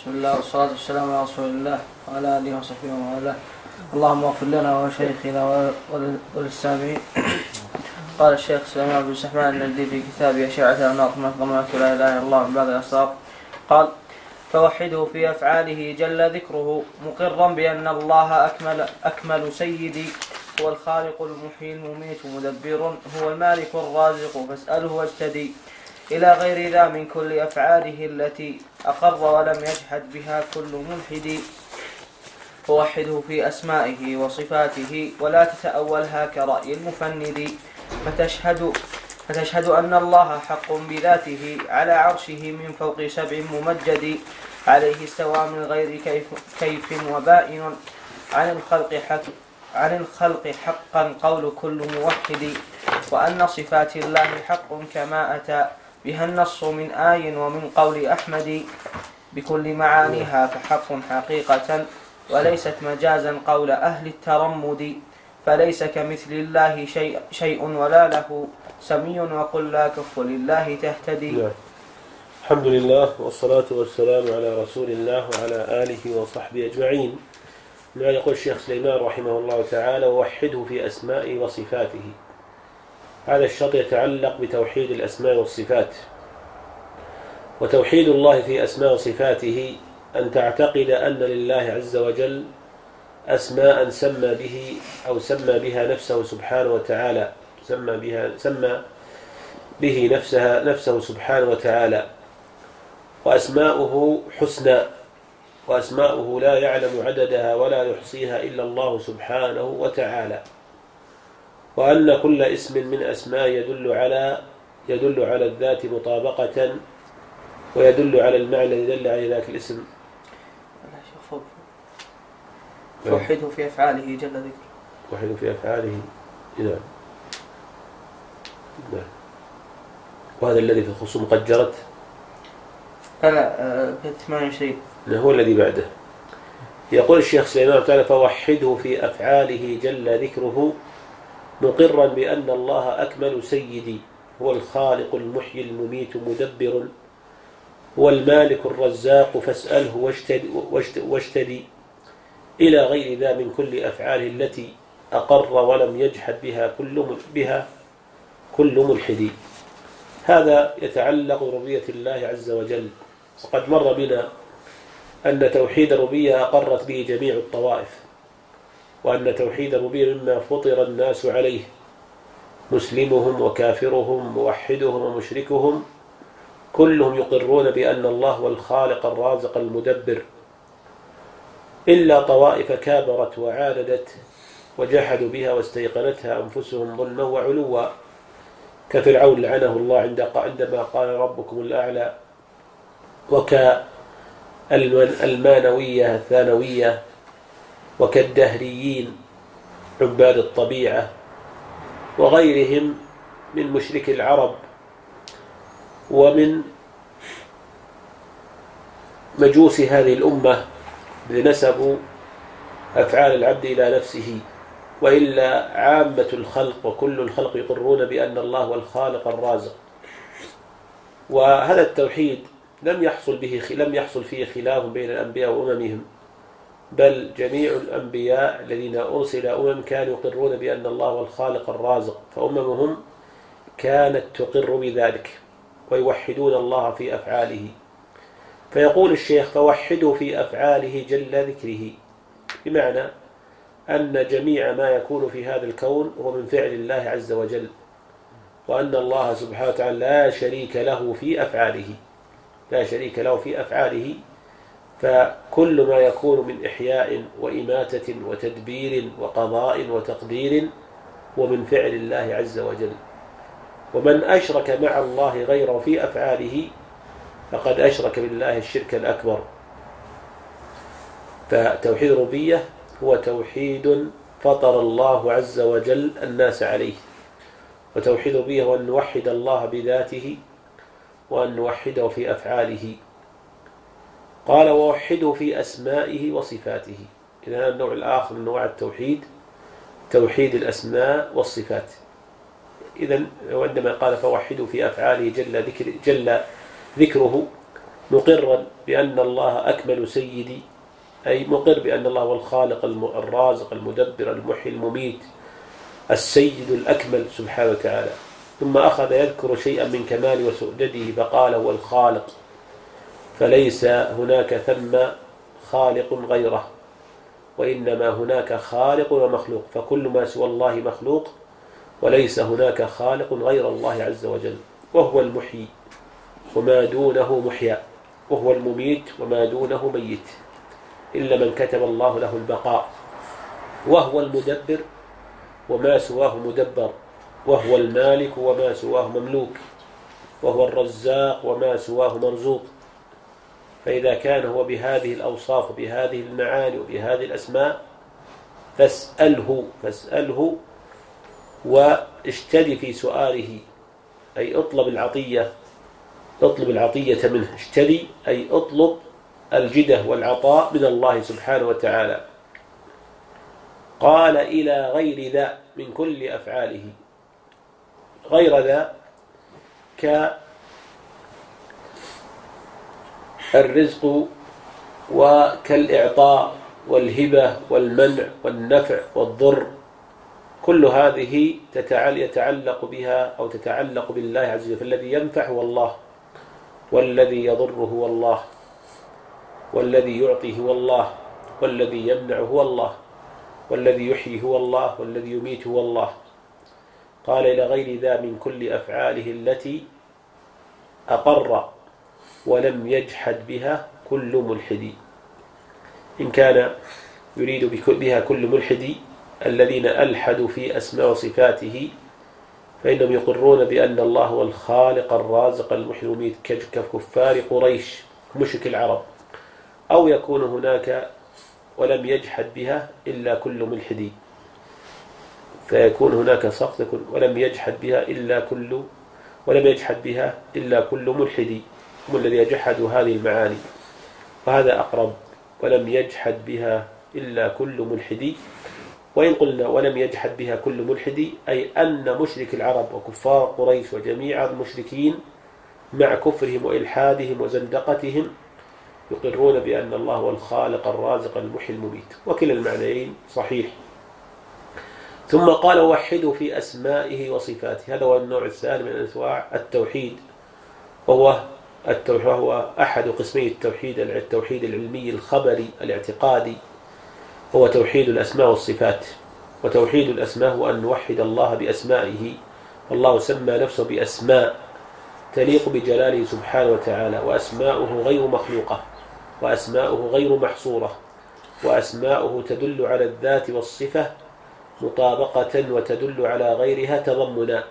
بسم الله والصلاة والسلام على رسول الله وعلى آله وصحبه ومن والاه. اللهم اغفر لنا وشيخنا وللسامعين. قال الشيخ سليمان بن سحمان النجدي في كتابه أشعة الأناط منظمة لا إله إلا الله من بعد الأسرار قال: فوحده في أفعاله جل ذكره مقرا بأن الله أكمل سيدي، هو الخالق المحيي المميت مدبر، هو المالك الرازق فاسأله واجتدي، إلى غير ذا من كل أفعاله التي أقر ولم يجحد بها كل ملحد. فوحده في أسمائه وصفاته ولا تتأولها كرأي المفند، فتشهد أن الله حق بذاته على عرشه من فوق 7 ممجد، عليه استوى من غير كيف وبائن عن الخلق حقا قول كل موحد، وأن صفات الله حق كما أتى بها النص من آي ومن قول أحمد، بكل معانيها فحق حقيقة وليست مجازا قول أهل الترمد، فليس كمثل الله شيء ولا له سمي، وقل لا كف لله تهتدي. الحمد لله والصلاة والسلام على رسول الله وعلى آله وصحبه أجمعين. يقول الشيخ سليمان رحمه الله تعالى: ووحده في أسمائه وصفاته. هذا الشرط يتعلق بتوحيد الأسماء والصفات. وتوحيد الله في أسماء وصفاته أن تعتقد أن لله عز وجل أسماء سمى به أو سمى بها نفسه سبحانه وتعالى، سمى به نفسه سبحانه وتعالى، وأسماؤه حسنى، وأسماؤه لا يعلم عددها ولا يحصيها إلا الله سبحانه وتعالى، وأن كل اسم من أسماء يدل على الذات مطابقة، ويدل على المعنى الذي دل على ذاك الاسم. فوحده في أفعاله جل ذكره. وحده في أفعاله. نعم. وهذا الذي في الخصوم قد جرت. لا في 28. هو الذي بعده. يقول الشيخ سليمان تعالى: فوحده في أفعاله جل ذكره مقرا بأن الله أكمل سيدي، هو الخالق المحيي المميت مدبر، هو المالك الرزاق فاسأله واجتدي، إلى غير ذا من كل أفعاله التي أقر ولم يجحد بها كل ملحد. هذا يتعلق بربوبية الله عز وجل. وقد مر بنا أن توحيد الربوبية أقرت به جميع الطوائف، وأن توحيد الربوبية مما فطر الناس عليه، مسلمهم وكافرهم موحدهم ومشركهم كلهم يقرون بأن الله هو الخالق الرازق المدبر، إلا طوائف كابرت وعاندت وجحدوا بها واستيقنتها أنفسهم ظلما وعلوا، كفرعون لعنه الله عندما قال ربكم الأعلى، وكالمانوية الثانوية، وكالدهريين عباد الطبيعة، وغيرهم من مشرك العرب ومن مجوس هذه الأمة نسبوا أفعال العبد إلى نفسه، وإلا عامة الخلق وكل الخلق يقرون بأن الله هو الخالق الرازق. وهذا التوحيد لم يحصل فيه خلاف بين الأنبياء وأممهم، بل جميع الأنبياء الذين أرسل كانوا يقرون بأن الله هو الخالق الرازق، فأممهم كانت تقر بذلك ويوحدون الله في أفعاله. فيقول الشيخ: فوحدوا في أفعاله جل ذكره، بمعنى أن جميع ما يكون في هذا الكون هو من فعل الله عز وجل، وأن الله سبحانه وتعالى لا شريك له في أفعاله، فكل ما يكون من إحياء وإماتة وتدبير وقضاء وتقدير هو من فعل الله عز وجل. ومن أشرك مع الله غيره في أفعاله فقد أشرك بالله الشرك الأكبر. فتوحيد الربوبية هو توحيد فطر الله عز وجل الناس عليه، وتوحيد الربوبية هو أن نوحد الله بذاته وأن نوحده في أفعاله. قال: ووحده في أسمائه وصفاته. إذن النوع الآخر من أنواع التوحيد توحيد الأسماء والصفات. إذن عندما قال: فوحده في أفعاله جل ذكره، مقرا بأن الله أكمل سيدي، أي مقر بأن الله هو الخالق الرازق المدبر المحيي المميت السيد الأكمل سبحانه وتعالى. ثم أخذ يذكر شيئا من كمال وسؤدده فقال هو الخالق، فليس هناك ثم خالق غيره، وإنما هناك خالق ومخلوق، فكل ما سوى الله مخلوق، وليس هناك خالق غير الله عز وجل. وهو المحيي وما دونه محيا، وهو المميت وما دونه ميت، إلا من كتب الله له البقاء. وهو المدبر وما سواه مدبر، وهو المالك وما سواه مملوك، وهو الرزاق وما سواه مرزوق. فإذا كان هو بهذه الأوصاف وبهذه المعاني وبهذه الأسماء فاسأله واشتد في سؤاله، أي اطلب العطية منه. اشتدي أي اطلب الجدة والعطاء من الله سبحانه وتعالى. قال إلى غير ذا من كل أفعاله، غير ذا كالرزق وكالإعطاء والهبة والمنع والنفع والضر، كل هذه يتعلق بها أو تتعلق بالله عز وجل. فالذي ينفع هو الله، والذي يضر هو الله، والذي يعطي هو الله، والذي يمنع هو الله، والذي يحيي هو الله، والذي يميت هو الله. قال إلى غير ذا من كل أفعاله التي أقر ولم يجحد بها كل ملحد. إن كان يريد بها كل ملحد الذين ألحدوا في أسماء وصفاته، فإنهم يقرون بأن الله هو الخالق الرازق المحيي المميت ككفار قريش مشرك العرب، أو يكون هناك ولم يجحد بها إلا كل ملحد، فيكون هناك سقط ولم يجحد بها إلا كل ملحد، هم الذين جحدوا هذه المعاني، وهذا أقرب. ولم يجحد بها إلا كل ملحد. وإن قلنا ولم يجحد بها كل ملحد، أي أن مشرك العرب وكفار قريش وجميع المشركين مع كفرهم وإلحادهم وزندقتهم يقرون بأن الله هو الخالق الرازق المحيي المميت، وكلا المعنيين صحيح. ثم قال وحده في أسمائه وصفاته. هذا هو النوع الثاني من أنواع التوحيد، وهو أحد قسمي التوحيد، التوحيد العلمي الخبري الاعتقادي، هو توحيد الأسماء والصفات. وتوحيد الأسماء هو أن نوحد الله بأسمائه، فالله سمى نفسه بأسماء تليق بجلاله سبحانه وتعالى، وأسماؤه غير مخلوقة، وأسماؤه غير محصورة، وأسماؤه تدل على الذات والصفة مطابقة وتدل على غيرها تضمنا.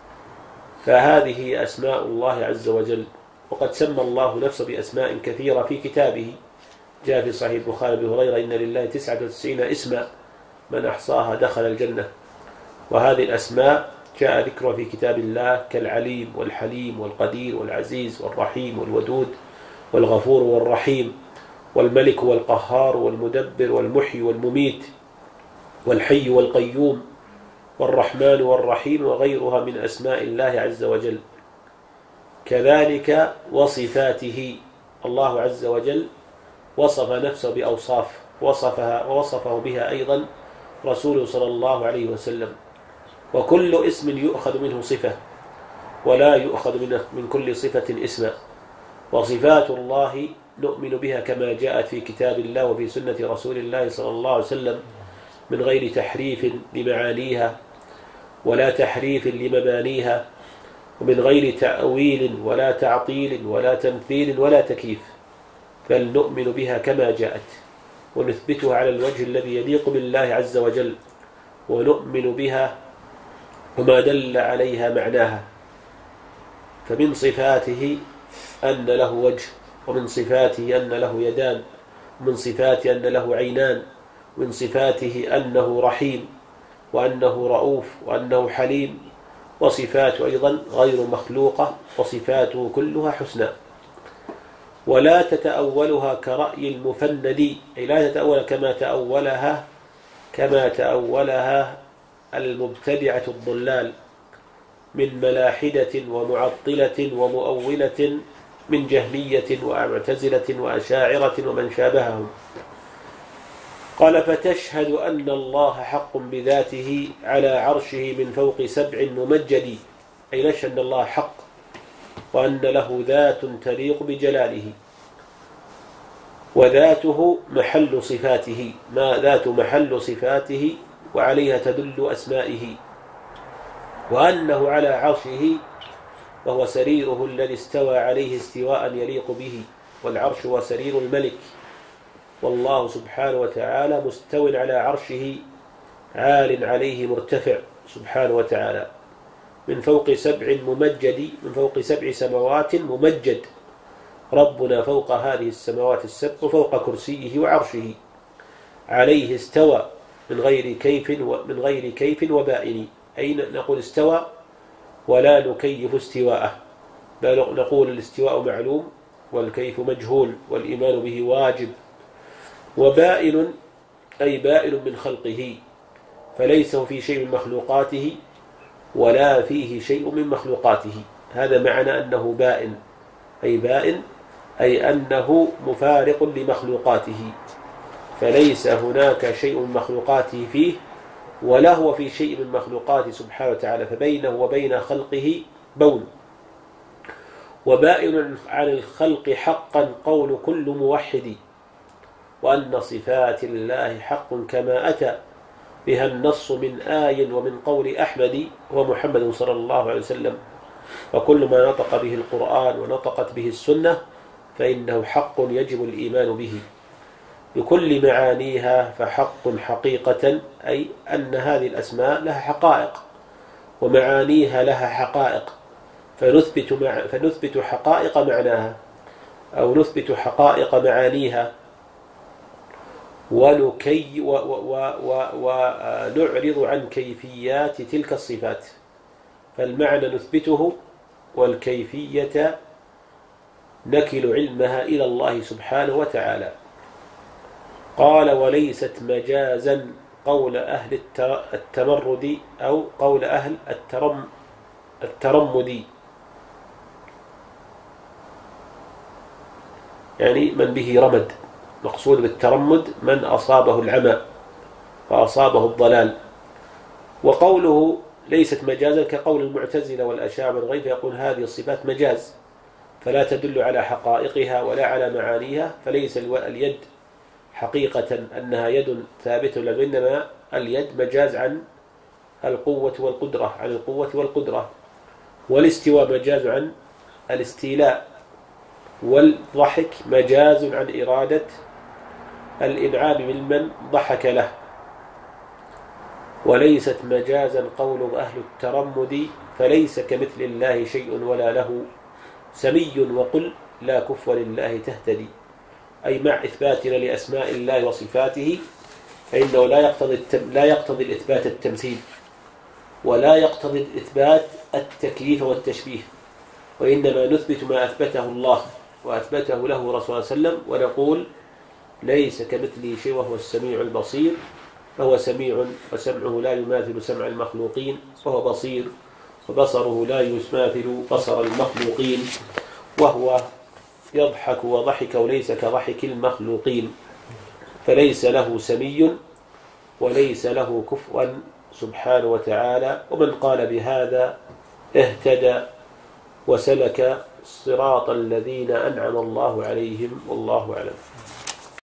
فهذه أسماء الله عز وجل. وقد سمى الله نفسه بأسماء كثيرة في كتابه، جاء في صحيح البخاري أبي هريرة إن لله 99 اسما من أحصاها دخل الجنة. وهذه الأسماء جاء ذكرها في كتاب الله كالعليم والحليم والقدير والعزيز والرحيم والودود والغفور والرحيم والملك والقهار والمدبر والمحيي والمميت والحي والقيوم والرحمن والرحيم وغيرها من أسماء الله عز وجل. كذلك وصفاته، الله عز وجل وصف نفسه بأوصاف ووصفه بها أيضا رسوله صلى الله عليه وسلم. وكل اسم يؤخذ منه صفة، ولا يؤخذ من كل صفة اسما. وصفات الله نؤمن بها كما جاءت في كتاب الله وفي سنة رسول الله صلى الله عليه وسلم، من غير تحريف لمعانيها ولا تحريف لمبانيها، ومن غير تأويل ولا تعطيل ولا تمثيل ولا تكييف، بل نؤمن بها كما جاءت ونثبتها على الوجه الذي يليق بالله عز وجل، ونؤمن بها وما دل عليها معناها. فمن صفاته أن له وجه، ومن صفاته أن له يدان، ومن صفاته أن له عينان، ومن صفاته أنه رحيم وأنه رؤوف وأنه حليم. وصفاته أيضا غير مخلوقة، وصفاته كلها حسنى. ولا تتأولها كرأي المفند، أي لا تتأول كما تأولها المبتدعة الضلال من ملاحدة ومعطلة ومؤولة من جهمية ومعتزلة وأشاعرة ومن شابههم. قال: فتشهد أن الله حق بذاته على عرشه من فوق 7 ممجد، أي نشهد أن الله حق وأن له ذات تليق بجلاله، وذاته محل صفاته، ما ذات محل صفاته وعليها تدل أسمائه، وأنه على عرشه وهو سريره الذي استوى عليه استواء يليق به، والعرش هو سرير الملك، والله سبحانه وتعالى مستو على عرشه عال عليه مرتفع سبحانه وتعالى من فوق 7 ممجد، من فوق 7 سماوات ممجد. ربنا فوق هذه السماوات ال7 وفوق كرسيه وعرشه، عليه استوى من غير كيف وبائن، أي نقول استوى ولا نكيف استواءه، بل نقول الاستواء معلوم والكيف مجهول والإيمان به واجب. وبائن أي بائن من خلقه، فليس في شيء من مخلوقاته ولا فيه شيء من مخلوقاته. هذا معنى أنه بائن، أي أنه مفارق لمخلوقاته، فليس هناك شيء من مخلوقاته فيه ولا هو في شيء من مخلوقاته سبحانه وتعالى، فبينه وبين خلقه بون. وبائن عن الخلق حقا قول كل موحد، وأن صفات الله حق كما أتى بها النص من آي ومن قول أحمد هو محمد صلى الله عليه وسلم، وكل ما نطق به القرآن ونطقت به السنة فإنه حق يجب الإيمان به بكل معانيها. فحق حقيقة أي أن هذه الأسماء لها حقائق ومعانيها لها حقائق، فنثبت حقائق معناها أو نثبت حقائق معانيها، ونعرض عن كيفيات تلك الصفات، فالمعنى نثبته والكيفية نكل علمها إلى الله سبحانه وتعالى. قال: وليست مجازا قول أهل التمرد أو قول أهل الترمد، يعني من به رمد، مقصود بالترمد من أصابه العمى وأصابه الضلال. وقوله ليست مجازا كقول المعتزلة والأشاعرة من غيره، يقول هذه الصفات مجاز فلا تدل على حقائقها ولا على معانيها، فليس اليد حقيقة أنها يد ثابتة، إنما اليد مجاز عن القوة والقدرة، والاستواء مجاز عن الاستيلاء، والضحك مجاز عن إرادة الإنعام ممن ضحك له. وليست مجازا قول أهل الترمد، فليس كمثل الله شيء ولا له سمي، وقل لا كف لله تهتدي، أي مع إثباتنا لأسماء الله وصفاته فإنه لا يقتضي الإثبات التمثيل، ولا يقتضي الإثبات التكييف والتشبيه، وإنما نثبت ما أثبته الله وأثبته له رسول صلى الله عليه وسلم، ونقول ليس كمثله شيء وهو السميع البصير، فهو سميع وسمعه لا يماثل سمع المخلوقين، وهو بصير وبصره لا يماثل بصر المخلوقين، وهو يضحك وضحك وليس كضحك المخلوقين، فليس له سمي وليس له كفوا سبحانه وتعالى. ومن قال بهذا اهتدى وسلك صراط الذين أنعم الله عليهم، والله أعلم.